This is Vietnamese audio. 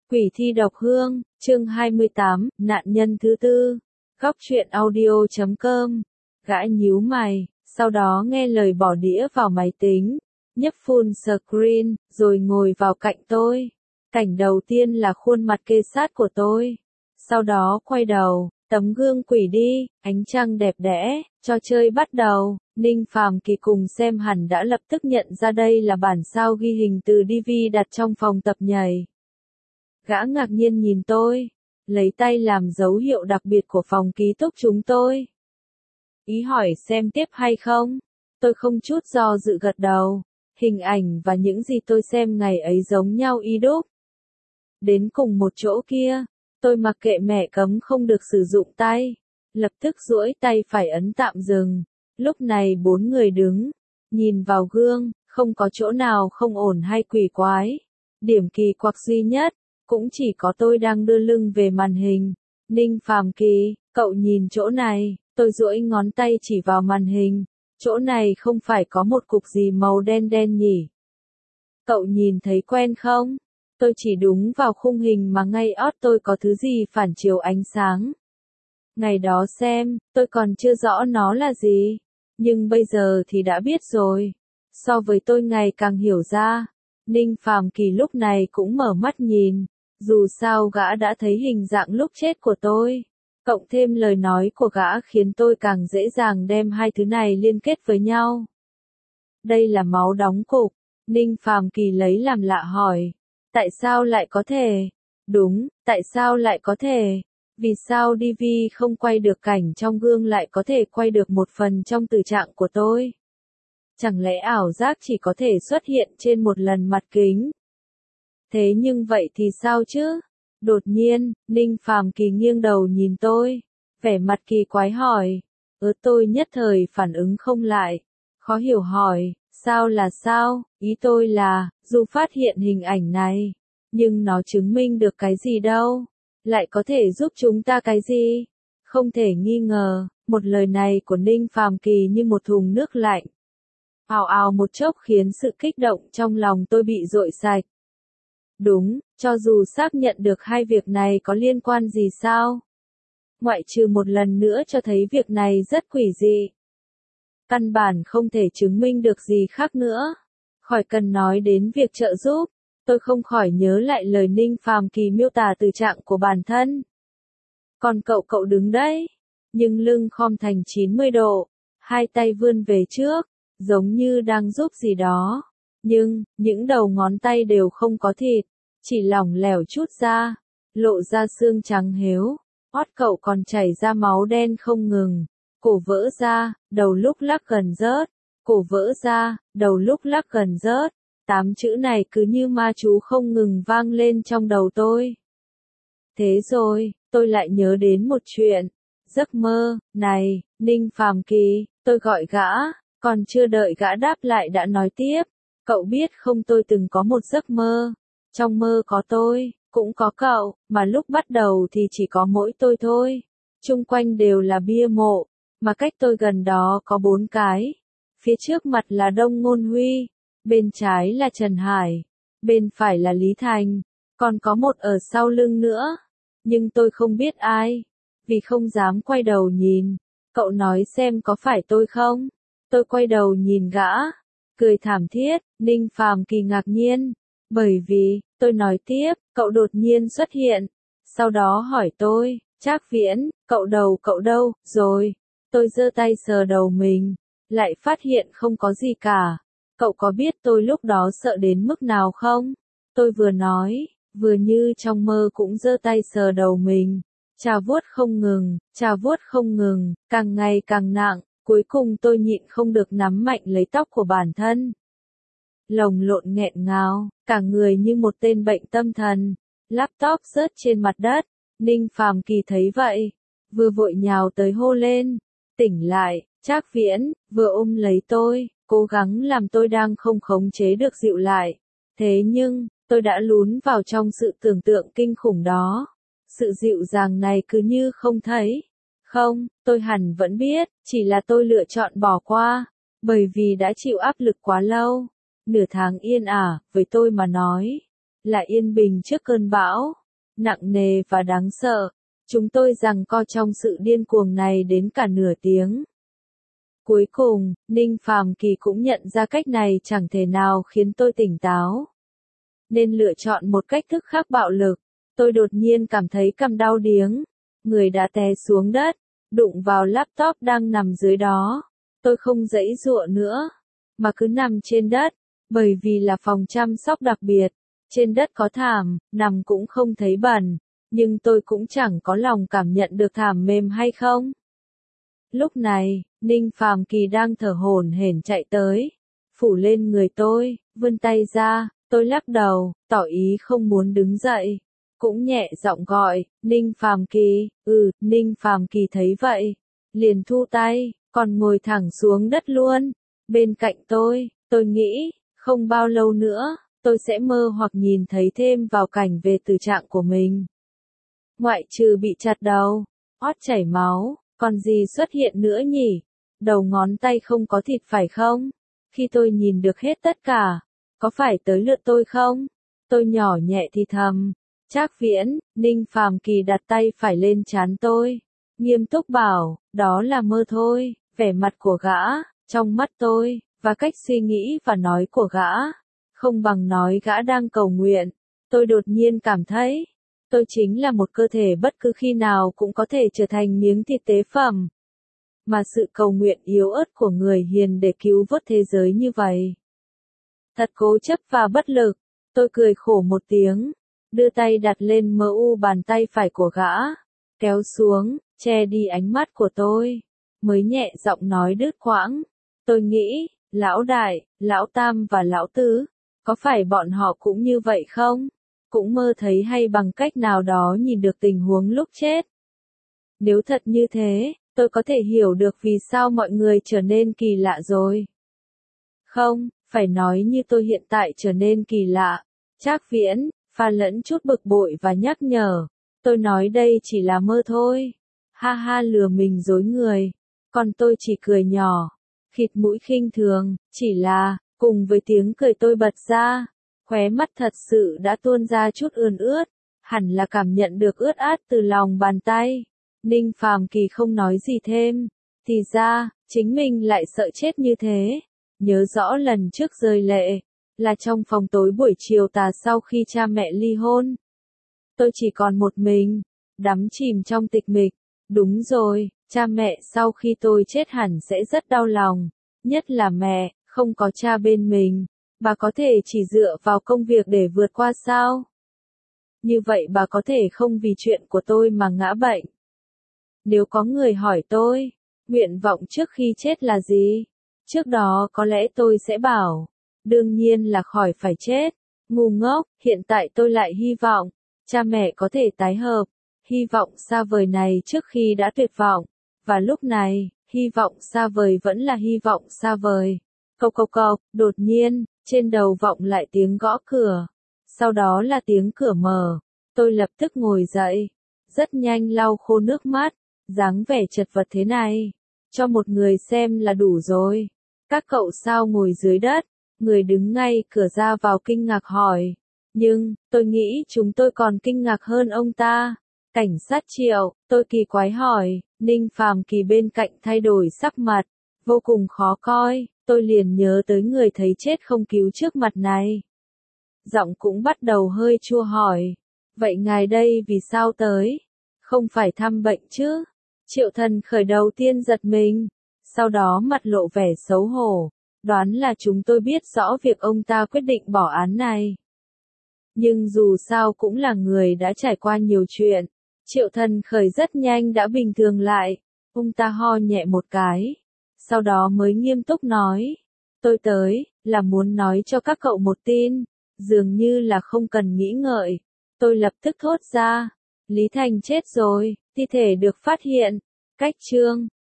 Quỷ thi độc hương, chương 28, nạn nhân thứ tư. Góc truyện audio.com. Gã nhíu mày, sau đó nghe lời bỏ đĩa vào máy tính, nhấp full screen, rồi ngồi vào cạnh tôi. Cảnh đầu tiên là khuôn mặt kê sát của tôi. Sau đó quay đầu, tấm gương quỷ đi, ánh trăng đẹp đẽ, trò chơi bắt đầu. Ninh Phàm Kỳ cùng xem hẳn đã lập tức nhận ra đây là bản sao ghi hình từ DV đặt trong phòng tập nhảy. Gã ngạc nhiên nhìn tôi, lấy tay làm dấu hiệu đặc biệt của phòng ký túc chúng tôi. Ý hỏi xem tiếp hay không? Tôi không chút do dự gật đầu. Hình ảnh và những gì tôi xem ngày ấy giống nhau y đúc. Đến cùng một chỗ kia, tôi mặc kệ mẹ cấm không được sử dụng tay. Lập tức duỗi tay phải ấn tạm dừng. Lúc này 4 người đứng, nhìn vào gương, không có chỗ nào không ổn hay quỷ quái. Điểm kỳ quặc duy nhất, cũng chỉ có tôi đang đưa lưng về màn hình. Ninh Phàm Kỳ, cậu nhìn chỗ này, tôi duỗi ngón tay chỉ vào màn hình. Chỗ này không phải có một cục gì màu đen đen nhỉ? Cậu nhìn thấy quen không? Tôi chỉ đúng vào khung hình mà ngay ót tôi có thứ gì phản chiếu ánh sáng. Ngày đó xem, tôi còn chưa rõ nó là gì. Nhưng bây giờ thì đã biết rồi. So với tôi ngày càng hiểu ra. Ninh Phàm Kỳ lúc này cũng mở mắt nhìn. Dù sao gã đã thấy hình dạng lúc chết của tôi. Cộng thêm lời nói của gã khiến tôi càng dễ dàng đem hai thứ này liên kết với nhau. Đây là máu đóng cục. Ninh Phàm Kỳ lấy làm lạ hỏi. Tại sao lại có thể? Đúng, tại sao lại có thể? Vì sao DV không quay được cảnh trong gương lại có thể quay được một phần trong tử trạng của tôi? Chẳng lẽ ảo giác chỉ có thể xuất hiện trên một lần mặt kính? Thế nhưng vậy thì sao chứ? Đột nhiên, Ninh Phàm Kỳ nghiêng đầu nhìn tôi, vẻ mặt kỳ quái hỏi. Tôi nhất thời phản ứng không lại, khó hiểu hỏi, sao là sao? Ý tôi là, dù phát hiện hình ảnh này, nhưng nó chứng minh được cái gì đâu? Lại có thể giúp chúng ta cái gì? Không thể nghi ngờ, một lời này của Ninh Phàm Kỳ như một thùng nước lạnh. Ào ào một chốc khiến sự kích động trong lòng tôi bị dội sạch. Đúng, cho dù xác nhận được hai việc này có liên quan gì sao? Ngoại trừ một lần nữa cho thấy việc này rất quỷ dị. Căn bản không thể chứng minh được gì khác nữa. Khỏi cần nói đến việc trợ giúp, tôi không khỏi nhớ lại lời Ninh Phàm Kỳ miêu tả từ trạng của bản thân. Còn cậu đứng đấy, nhưng lưng khom thành 90 độ, hai tay vươn về trước, giống như đang giúp gì đó. Nhưng, những đầu ngón tay đều không có thịt, chỉ lỏng lẻo chút ra, lộ ra xương trắng héo. Hót cậu còn chảy ra máu đen không ngừng, cổ vỡ ra, đầu lúc lắc gần rớt, cổ vỡ ra, đầu lúc lắc gần rớt. 8 chữ này cứ như ma chú không ngừng vang lên trong đầu tôi. Thế rồi, tôi lại nhớ đến một chuyện. Giấc mơ, này, Ninh Phàm Kỳ, tôi gọi gã, còn chưa đợi gã đáp lại đã nói tiếp. Cậu biết không, tôi từng có một giấc mơ. Trong mơ có tôi, cũng có cậu, mà lúc bắt đầu thì chỉ có mỗi tôi thôi. Chung quanh đều là bia mộ, mà cách tôi gần đó có 4 cái. Phía trước mặt là Đông Ngôn Huy, bên trái là Trần Hải, bên phải là Lý Thành, còn có một ở sau lưng nữa. Nhưng tôi không biết ai, vì không dám quay đầu nhìn. Cậu nói xem có phải tôi không? Tôi quay đầu nhìn gã, cười thảm thiết. Ninh Phàm Kỳ ngạc nhiên, bởi vì, tôi nói tiếp, cậu đột nhiên xuất hiện. Sau đó hỏi tôi, Trác Viễn, cậu đâu, rồi? Tôi giơ tay sờ đầu mình, lại phát hiện không có gì cả. Cậu có biết tôi lúc đó sợ đến mức nào không? Tôi vừa nói, vừa như trong mơ cũng giơ tay sờ đầu mình. Chà vuốt không ngừng, càng ngày càng nặng, cuối cùng tôi nhịn không được nắm mạnh lấy tóc của bản thân. Lồng lộn nghẹn ngào, cả người như một tên bệnh tâm thần. Laptop rớt trên mặt đất. Ninh Phàm Kỳ thấy vậy, vừa vội nhào tới hô lên. Tỉnh lại, Trác Viễn, vừa ôm lấy tôi, cố gắng làm tôi đang không khống chế được dịu lại. Thế nhưng, tôi đã lún vào trong sự tưởng tượng kinh khủng đó. Sự dịu dàng này cứ như không thấy. Không, tôi hẳn vẫn biết, chỉ là tôi lựa chọn bỏ qua, bởi vì đã chịu áp lực quá lâu. Nửa tháng yên ả, với tôi mà nói, là yên bình trước cơn bão, nặng nề và đáng sợ. Chúng tôi giằng co trong sự điên cuồng này đến cả nửa tiếng. Cuối cùng, Ninh Phàm Kỳ cũng nhận ra cách này chẳng thể nào khiến tôi tỉnh táo, nên lựa chọn một cách thức khác bạo lực. Tôi đột nhiên cảm thấy cằm đau điếng, người đã té xuống đất, đụng vào laptop đang nằm dưới đó. Tôi không giãy giụa nữa, mà cứ nằm trên đất, bởi vì là phòng chăm sóc đặc biệt. Trên đất có thảm, nằm cũng không thấy bẩn, nhưng tôi cũng chẳng có lòng cảm nhận được thảm mềm hay không. Lúc này, Ninh Phàm Kỳ đang thở hổn hển chạy tới, phủ lên người tôi, vươn tay ra, tôi lắc đầu, tỏ ý không muốn đứng dậy. Cũng nhẹ giọng gọi, Ninh Phàm Kỳ, Ninh Phàm Kỳ thấy vậy, liền thu tay, còn ngồi thẳng xuống đất luôn. Bên cạnh tôi nghĩ, không bao lâu nữa, tôi sẽ mơ hoặc nhìn thấy thêm vào cảnh về tử trạng của mình. Ngoại trừ bị chặt đầu, ót chảy máu, còn gì xuất hiện nữa nhỉ? Đầu ngón tay không có thịt phải không? Khi tôi nhìn được hết tất cả, có phải tới lượt tôi không? Tôi nhỏ nhẹ thì thầm. Trác Viễn, Ninh Phàm Kỳ đặt tay phải lên trán tôi, nghiêm túc bảo, đó là mơ thôi. Vẻ mặt của gã, trong mắt tôi, và cách suy nghĩ và nói của gã, không bằng nói gã đang cầu nguyện. Tôi đột nhiên cảm thấy, tôi chính là một cơ thể bất cứ khi nào cũng có thể trở thành miếng thịt tế phẩm. Mà sự cầu nguyện yếu ớt của người hiền để cứu vớt thế giới như vậy, thật cố chấp và bất lực. Tôi cười khổ một tiếng, đưa tay đặt lên mu bàn tay phải của gã, kéo xuống, che đi ánh mắt của tôi, mới nhẹ giọng nói đứt quãng. Tôi nghĩ, lão đại, lão tam và lão tứ, có phải bọn họ cũng như vậy không? Cũng mơ thấy hay bằng cách nào đó nhìn được tình huống lúc chết. Nếu thật như thế, tôi có thể hiểu được vì sao mọi người trở nên kỳ lạ rồi. Không, phải nói như tôi hiện tại trở nên kỳ lạ. Trác Viễn, pha lẫn chút bực bội và nhắc nhở. Tôi nói đây chỉ là mơ thôi. Ha ha, lừa mình dối người. Còn tôi chỉ cười nhỏ, khịt mũi khinh thường, chỉ là, cùng với tiếng cười tôi bật ra, khóe mắt thật sự đã tuôn ra chút ươn ướt, hẳn là cảm nhận được ướt át từ lòng bàn tay. Ninh Phàm Kỳ không nói gì thêm, thì ra, chính mình lại sợ chết như thế. Nhớ rõ lần trước rơi lệ, là trong phòng tối buổi chiều tà sau khi cha mẹ ly hôn. Tôi chỉ còn một mình, đắm chìm trong tịch mịch. Đúng rồi, cha mẹ sau khi tôi chết hẳn sẽ rất đau lòng, nhất là mẹ, không có cha bên mình, bà có thể chỉ dựa vào công việc để vượt qua sao? Như vậy bà có thể không vì chuyện của tôi mà ngã bệnh. Nếu có người hỏi tôi, nguyện vọng trước khi chết là gì? Trước đó có lẽ tôi sẽ bảo, đương nhiên là khỏi phải chết. Ngu ngốc, hiện tại tôi lại hy vọng, cha mẹ có thể tái hợp. Hy vọng xa vời này trước khi đã tuyệt vọng. Và lúc này, hy vọng xa vời vẫn là hy vọng xa vời. Cộc cộc cộc, đột nhiên, trên đầu vọng lại tiếng gõ cửa. Sau đó là tiếng cửa mở. Tôi lập tức ngồi dậy. Rất nhanh lau khô nước mắt. Dáng vẻ chật vật thế này, cho một người xem là đủ rồi. Các cậu sao ngồi dưới đất? Người đứng ngay cửa ra vào kinh ngạc hỏi. Nhưng, tôi nghĩ chúng tôi còn kinh ngạc hơn ông ta. Cảnh sát Triệu, tôi kỳ quái hỏi. Ninh Phàm Kỳ bên cạnh thay đổi sắc mặt, vô cùng khó coi. Tôi liền nhớ tới người thấy chết không cứu trước mặt này. Giọng cũng bắt đầu hơi chua hỏi. Vậy ngài đây vì sao tới? Không phải thăm bệnh chứ? Triệu Thần khởi đầu tiên giật mình, sau đó mặt lộ vẻ xấu hổ, đoán là chúng tôi biết rõ việc ông ta quyết định bỏ án này. Nhưng dù sao cũng là người đã trải qua nhiều chuyện, Triệu Thần khởi rất nhanh đã bình thường lại, ông ta ho nhẹ một cái, sau đó mới nghiêm túc nói, tôi tới, là muốn nói cho các cậu một tin, dường như là không cần nghĩ ngợi, tôi lập tức thốt ra, Lý Thành chết rồi, thi thể được phát hiện, cách chương